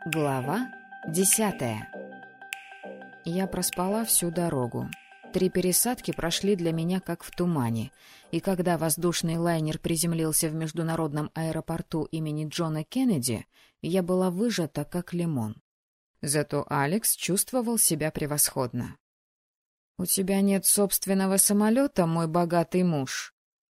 Глава 10. Я проспала всю дорогу. 3 пересадки прошли для меня как в тумане, и когда воздушный лайнер приземлился в международном аэропорту имени Джона Кеннеди, я была выжата как лимон. Зато Алекс чувствовал себя превосходно. «У тебя нет собственного самолета, мой богатый муж?»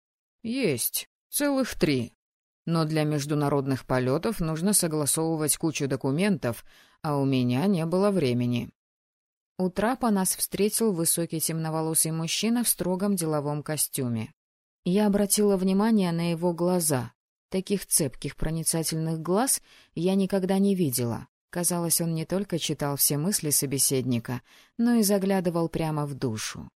«Есть. Целых 3. Но для международных полетов нужно согласовывать кучу документов, а у меня не было времени». У трапа нас встретил высокий темноволосый мужчина в строгом деловом костюме. Я обратила внимание на его глаза. Таких цепких проницательных глаз я никогда не видела. Казалось, он не только читал все мысли собеседника, но и заглядывал прямо в душу.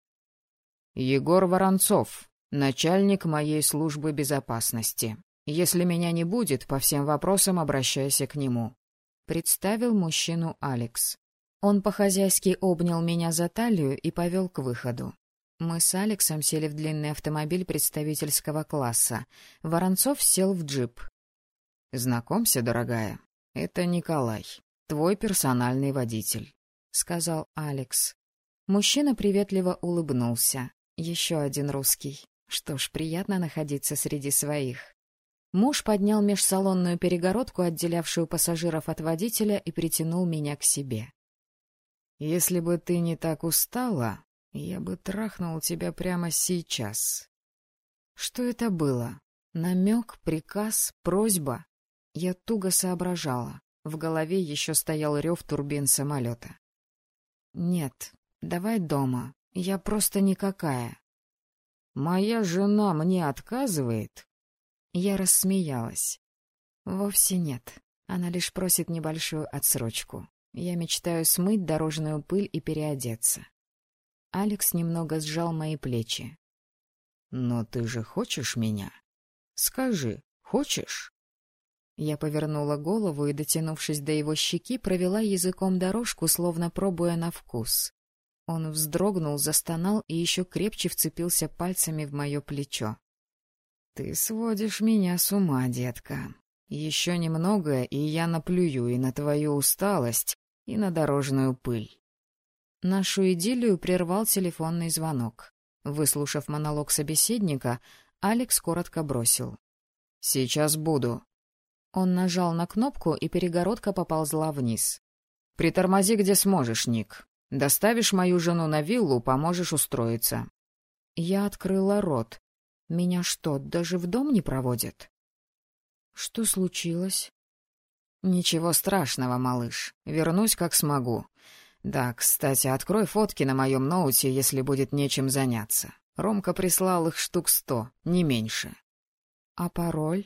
«Егор Воронцов, начальник моей службы безопасности. Если меня не будет, по всем вопросам обращайся к нему», — представил мужчину Алекс. Он по-хозяйски обнял меня за талию и повел к выходу. Мы с Алексом сели в длинный автомобиль представительского класса. Воронцов сел в джип. «Знакомься, дорогая, это Николай, твой персональный водитель», — сказал Алекс. Мужчина приветливо улыбнулся. Еще один русский. Что ж, приятно находиться среди своих. Муж поднял межсалонную перегородку, отделявшую пассажиров от водителя, и притянул меня к себе. «Если бы ты не так устала, я бы трахнул тебя прямо сейчас». Что это было? Намек, приказ, просьба? Я туго соображала. В голове еще стоял рев турбин самолета. «Нет, давай дома. Я просто никакая». «Моя жена мне отказывает?» Я рассмеялась. «Вовсе нет. Она лишь просит небольшую отсрочку. Я мечтаю смыть дорожную пыль и переодеться». Алекс немного сжал мои плечи. «Но ты же хочешь меня? Скажи, хочешь?» Я повернула голову и, дотянувшись до его щеки, провела языком дорожку, словно пробуя на вкус. Он вздрогнул, застонал и еще крепче вцепился пальцами в мое плечо. «Ты сводишь меня с ума, детка. Еще немного, и я наплюю и на твою усталость, и на дорожную пыль». Нашу идиллию прервал телефонный звонок. Выслушав монолог собеседника, Алекс коротко бросил: «Сейчас буду». Он нажал на кнопку, и перегородка поползла вниз. «Притормози, где сможешь, Ник. Доставишь мою жену на виллу, поможешь устроиться». Я открыла рот. Меня что, даже в дом не проводят? Что случилось? Ничего страшного, малыш. Вернусь, как смогу. Да, кстати, открой фотки на моем ноуте, если будет нечем заняться. Ромка прислал их штук 100, не меньше. А пароль?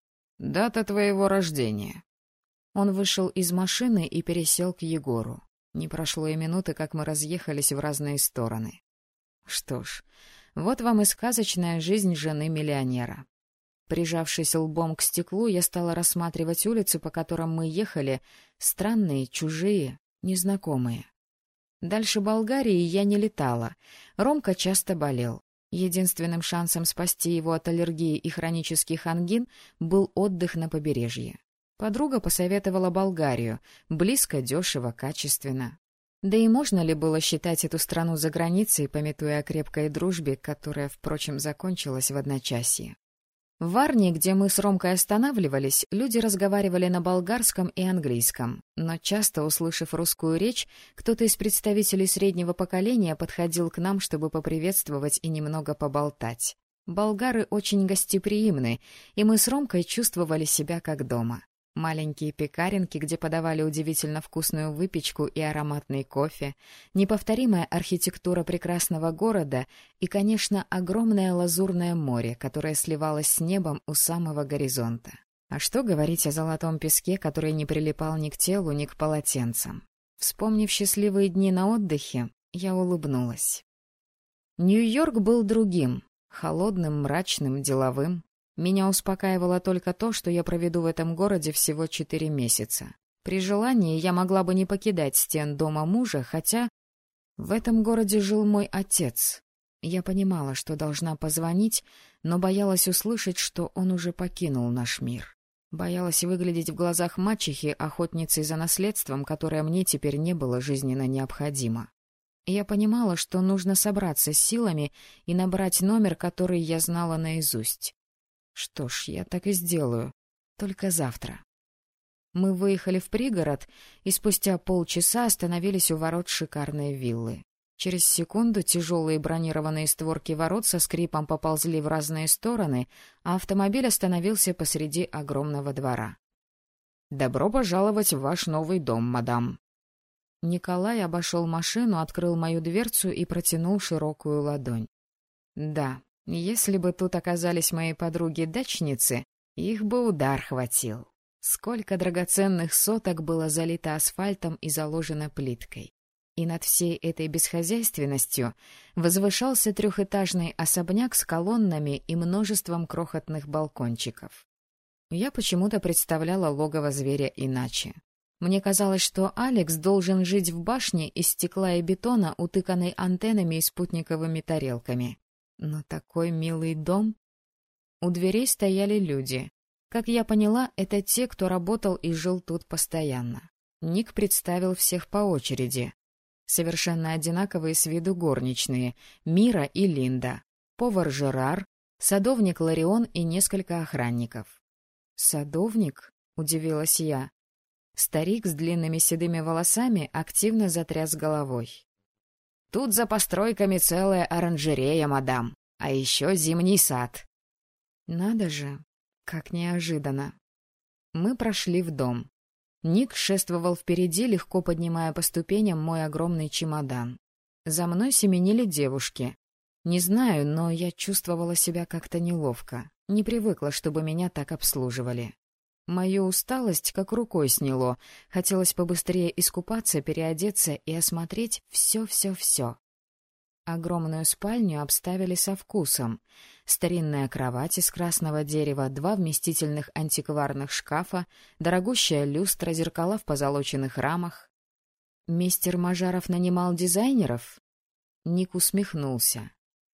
Дата твоего рождения. Он вышел из машины и пересел к Егору. Не прошло и минуты, как мы разъехались в разные стороны. Что ж, вот вам и сказочная жизнь жены миллионера. Прижавшись лбом к стеклу, я стала рассматривать улицы, по которым мы ехали, странные, чужие, незнакомые. Дальше Болгарии я не летала. Ромка часто болел. Единственным шансом спасти его от аллергии и хронических ангин был отдых на побережье. Подруга посоветовала Болгарию. Близко, дешево, качественно. Да и можно ли было считать эту страну за границей, памятуя о крепкой дружбе, которая, впрочем, закончилась в одночасье? В Варне, где мы с Ромкой останавливались, люди разговаривали на болгарском и английском, но часто, услышав русскую речь, кто-то из представителей среднего поколения подходил к нам, чтобы поприветствовать и немного поболтать. Болгары очень гостеприимны, и мы с Ромкой чувствовали себя как дома. Маленькие пекаренки, где подавали удивительно вкусную выпечку и ароматный кофе, неповторимая архитектура прекрасного города и, конечно, огромное лазурное море, которое сливалось с небом у самого горизонта. А что говорить о золотом песке, который не прилипал ни к телу, ни к полотенцам? Вспомнив счастливые дни на отдыхе, я улыбнулась. Нью-Йорк был другим, холодным, мрачным, деловым. Меня успокаивало только то, что я проведу в этом городе всего 4 месяца. При желании я могла бы не покидать стен дома мужа, хотя в этом городе жил мой отец. Я понимала, что должна позвонить, но боялась услышать, что он уже покинул наш мир. Боялась выглядеть в глазах мачехи охотницей за наследством, которое мне теперь не было жизненно необходимо. Я понимала, что нужно собраться с силами и набрать номер, который я знала наизусть. Что ж, я так и сделаю. Только завтра. Мы выехали в пригород и спустя полчаса остановились у ворот шикарной виллы. Через секунду тяжелые бронированные створки ворот со скрипом поползли в разные стороны, а автомобиль остановился посреди огромного двора. «Добро пожаловать в ваш новый дом, мадам». Николай обошел машину, открыл мою дверцу и протянул широкую ладонь. Да, если бы тут оказались мои подруги-дачницы, их бы удар хватил. Сколько драгоценных соток было залито асфальтом и заложено плиткой. И над всей этой бесхозяйственностью возвышался трехэтажный особняк с колоннами и множеством крохотных балкончиков. Я почему-то представляла логово зверя иначе. Мне казалось, что Алекс должен жить в башне из стекла и бетона, утыканной антеннами и спутниковыми тарелками. Но такой милый дом... У дверей стояли люди. Как я поняла, это те, кто работал и жил тут постоянно. Ник представил всех по очереди. Совершенно одинаковые с виду горничные — Мира и Линда, повар Жерар, садовник Ларион и несколько охранников. «Садовник?» — удивилась я. Старик с длинными седыми волосами активно затряс головой. «Тут за постройками целая оранжерея, мадам, а еще зимний сад». «Надо же, как неожиданно». Мы прошли в дом. Ник шествовал впереди, легко поднимая по ступеням мой огромный чемодан. За мной семенили девушки. Не знаю, но я чувствовала себя как-то неловко. Не привыкла, чтобы меня так обслуживали. Мою усталость как рукой сняло. Хотелось побыстрее искупаться, переодеться и осмотреть все-все-все. Огромную спальню обставили со вкусом. Старинная кровать из красного дерева, 2 вместительных антикварных шкафа, дорогущая люстра, зеркала в позолоченных рамах. Мистер Мажаров нанимал дизайнеров? Ник усмехнулся.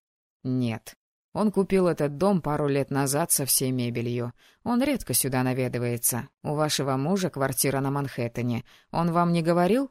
Нет. Он купил этот дом пару лет назад со всей мебелью. Он редко сюда наведывается. У вашего мужа квартира на Манхэттене. Он вам не говорил?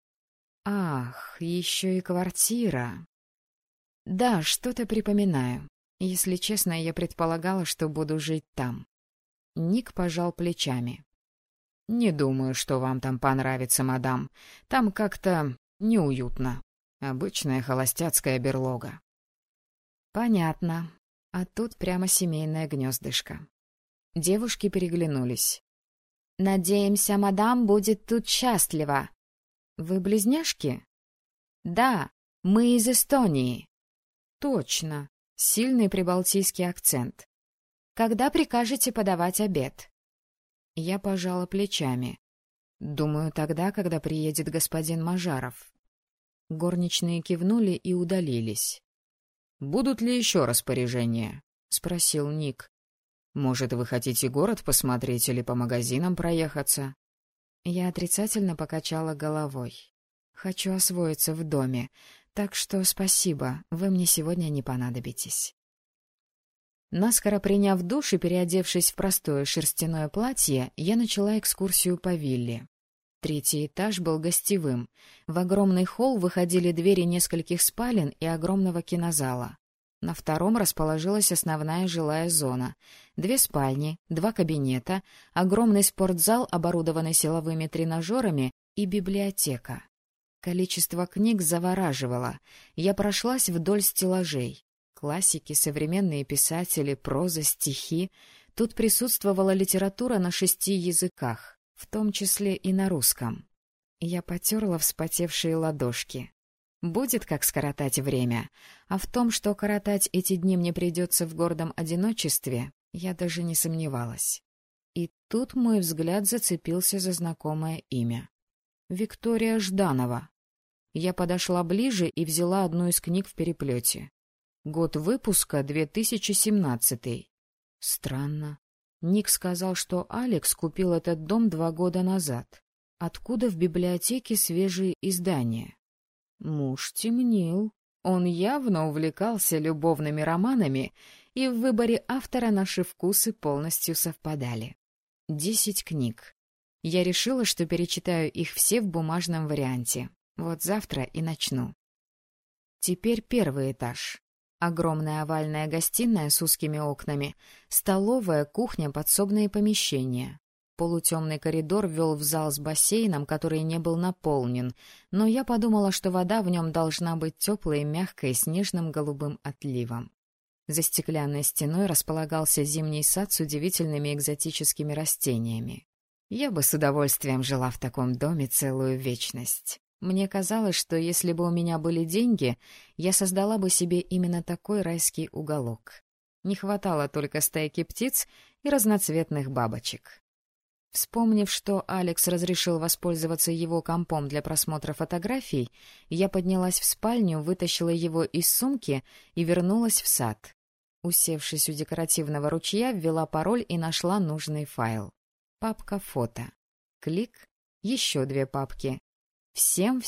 Ах, еще и квартира. Да, что-то припоминаю. Если честно, я предполагала, что буду жить там. Ник пожал плечами. Не думаю, что вам там понравится, мадам. Там как-то неуютно. Обычная холостяцкая берлога. Понятно. А тут прямо семейное гнездышко. Девушки переглянулись. «Надеемся, мадам будет тут счастлива». «Вы близняшки?» «Да, мы из Эстонии». «Точно. Сильный прибалтийский акцент. Когда прикажете подавать обед?» Я пожала плечами. «Думаю, тогда, когда приедет господин Мажаров». Горничные кивнули и удалились. «Будут ли еще распоряжения?» — спросил Ник. «Может, вы хотите город посмотреть или по магазинам проехаться?» Я отрицательно покачала головой. «Хочу освоиться в доме, так что спасибо, вы мне сегодня не понадобитесь». Наскоро приняв душ и переодевшись в простое шерстяное платье, я начала экскурсию по вилле. 3-й этаж был гостевым. В огромный холл выходили двери нескольких спален и огромного кинозала. На 2-м расположилась основная жилая зона. 2 спальни, 2 кабинета, огромный спортзал, оборудованный силовыми тренажерами, и библиотека. Количество книг завораживало. Я прошлась вдоль стеллажей. Классики, современные писатели, проза, стихи. Тут присутствовала литература на 6 языках, в том числе и на русском. Я потерла вспотевшие ладошки. Будет как скоротать время, а в том, что коротать эти дни мне придется в гордом одиночестве, я даже не сомневалась. И тут мой взгляд зацепился за знакомое имя. Виктория Жданова. Я подошла ближе и взяла одну из книг в переплете. Год выпуска 2017. Странно. Ник сказал, что Алекс купил этот дом 2 года назад. Откуда в библиотеке свежие издания? Муж темнил. Он явно увлекался любовными романами, и в выборе автора наши вкусы полностью совпадали. 10 книг. Я решила, что перечитаю их все в бумажном варианте. Вот завтра и начну. Теперь первый этаж. Огромная овальная гостиная с узкими окнами, столовая, кухня, подсобные помещения. Полутемный коридор вел в зал с бассейном, который не был наполнен, но я подумала, что вода в нем должна быть теплой, мягкой, с нежным голубым отливом. За стеклянной стеной располагался зимний сад с удивительными экзотическими растениями. Я бы с удовольствием жила в таком доме целую вечность. Мне казалось, что если бы у меня были деньги, я создала бы себе именно такой райский уголок. Не хватало только стайки птиц и разноцветных бабочек. Вспомнив, что Алекс разрешил воспользоваться его компом для просмотра фотографий, я поднялась в спальню, вытащила его из сумки и вернулась в сад. Усевшись у декоративного ручья, ввела пароль и нашла нужный файл. Папка фото. Клик. Еще 2 папки. Всем.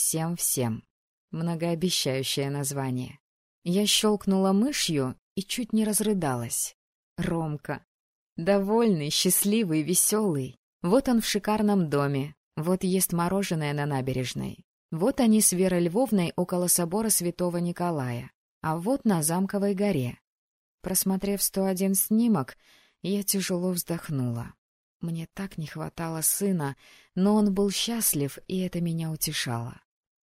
Многообещающее название. Я щелкнула мышью и чуть не разрыдалась. Ромка. Довольный, счастливый, веселый. Вот он в шикарном доме. Вот ест мороженое на набережной. Вот они с Верой Львовной около собора Святого Николая. А вот на Замковой горе. Просмотрев 101 снимок, я тяжело вздохнула. Мне так не хватало сына, но он был счастлив, и это меня утешало.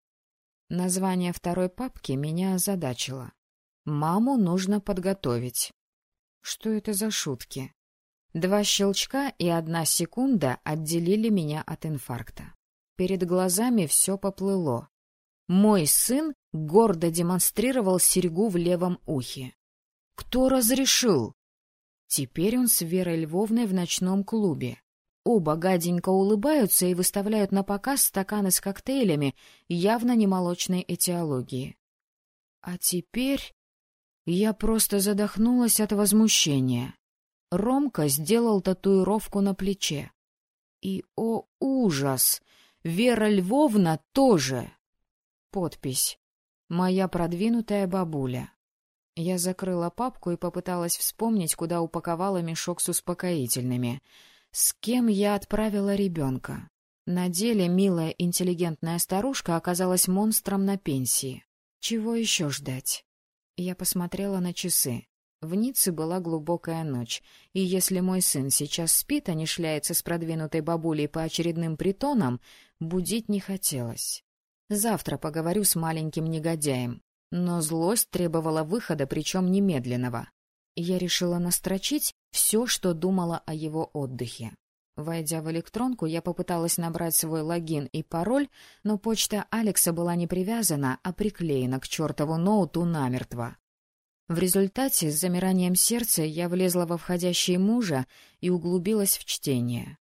Название второй папки меня озадачило. «Маму нужно подготовить». Что это за шутки? 2 щелчка и 1 секунда отделили меня от инфаркта. Перед глазами все поплыло. Мой сын гордо демонстрировал серьгу в левом ухе. Кто разрешил? Теперь он с Верой Львовной в ночном клубе. Оба гаденько улыбаются и выставляют на показ стаканы с коктейлями, явно не молочной этиологии. А теперь я просто задохнулась от возмущения. Ромка сделал татуировку на плече. И, о ужас, Вера Львовна тоже. Подпись. «Моя продвинутая бабуля». Я закрыла папку и попыталась вспомнить, куда упаковала мешок с успокоительными. С кем я отправила ребенка? На деле милая интеллигентная старушка оказалась монстром на пенсии. Чего еще ждать? Я посмотрела на часы. В Ницце была глубокая ночь, и если мой сын сейчас спит, а не шляется с продвинутой бабулей по очередным притонам, будить не хотелось. Завтра поговорю с маленьким негодяем. Но злость требовала выхода, причем немедленного. Я решила настрочить все, что думала о его отдыхе. Войдя в электронку, я попыталась набрать свой логин и пароль, но почта Алекса была не привязана, а приклеена к чертову ноуту намертво. В результате с замиранием сердца я влезла во входящий мужа и углубилась в чтение.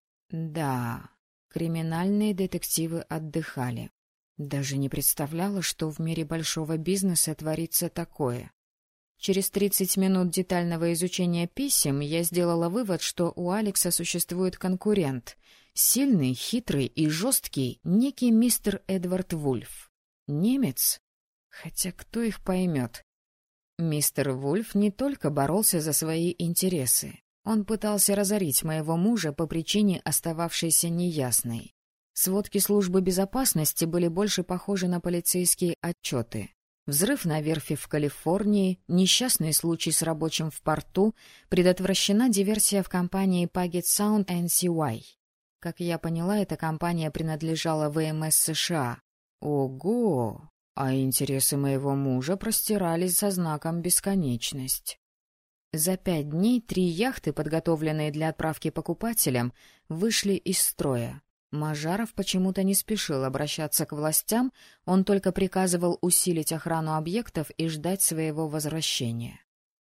Да, криминальные детективы отдыхали. Даже не представляла, что в мире большого бизнеса творится такое. Через 30 минут детального изучения писем я сделала вывод, что у Алекса существует конкурент. Сильный, хитрый и жесткий некий мистер Эдвард Вульф. Немец? Хотя кто их поймет? Мистер Вульф не только боролся за свои интересы. Он пытался разорить моего мужа по причине, остававшейся неясной. Сводки службы безопасности были больше похожи на полицейские отчеты. Взрыв на верфи в Калифорнии, несчастный случай с рабочим в порту, предотвращена диверсия в компании Puget Sound NCY. Как я поняла, эта компания принадлежала ВМС США. Ого! А интересы моего мужа простирались со знаком «бесконечность». За 5 дней 3 яхты, подготовленные для отправки покупателям, вышли из строя. Мажаров почему-то не спешил обращаться к властям, он только приказывал усилить охрану объектов и ждать своего возвращения.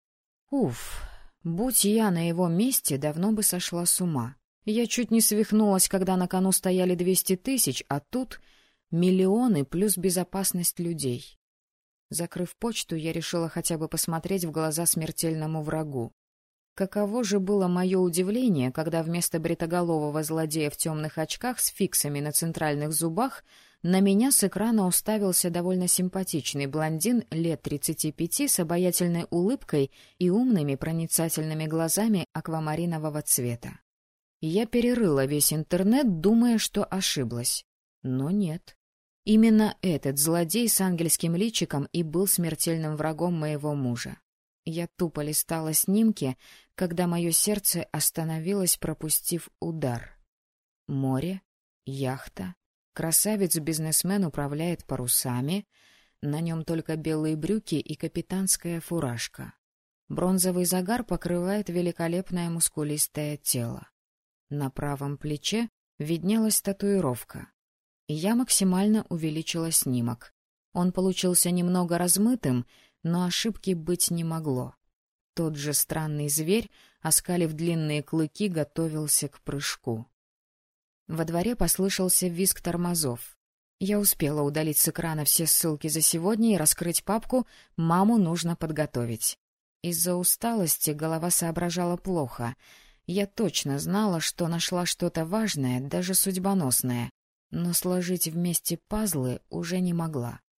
Уф, будь я на его месте, давно бы сошла с ума. Я чуть не свихнулась, когда на кону стояли 200 тысяч, а тут миллионы плюс безопасность людей. Закрыв почту, я решила хотя бы посмотреть в глаза смертельному врагу. Каково же было мое удивление, когда вместо бритоголового злодея в темных очках с фиксами на центральных зубах на меня с экрана уставился довольно симпатичный блондин лет 35 с обаятельной улыбкой и умными проницательными глазами аквамаринового цвета. Я перерыла весь интернет, думая, что ошиблась. Но нет. Именно этот злодей с ангельским личиком и был смертельным врагом моего мужа. Я тупо листала снимки, когда мое сердце остановилось, пропустив удар. Море, яхта, красавец-бизнесмен управляет парусами, на нем только белые брюки и капитанская фуражка. Бронзовый загар покрывает великолепное мускулистое тело. На правом плече виднелась татуировка. Я максимально увеличила снимок. Он получился немного размытым, но ошибки быть не могло. Тот же странный зверь, оскалив длинные клыки, готовился к прыжку. Во дворе послышался визг тормозов. Я успела удалить с экрана все ссылки за сегодня и раскрыть папку «Маму нужно подготовить». Из-за усталости голова соображала плохо. Я точно знала, что нашла что-то важное, даже судьбоносное, но сложить вместе пазлы уже не могла.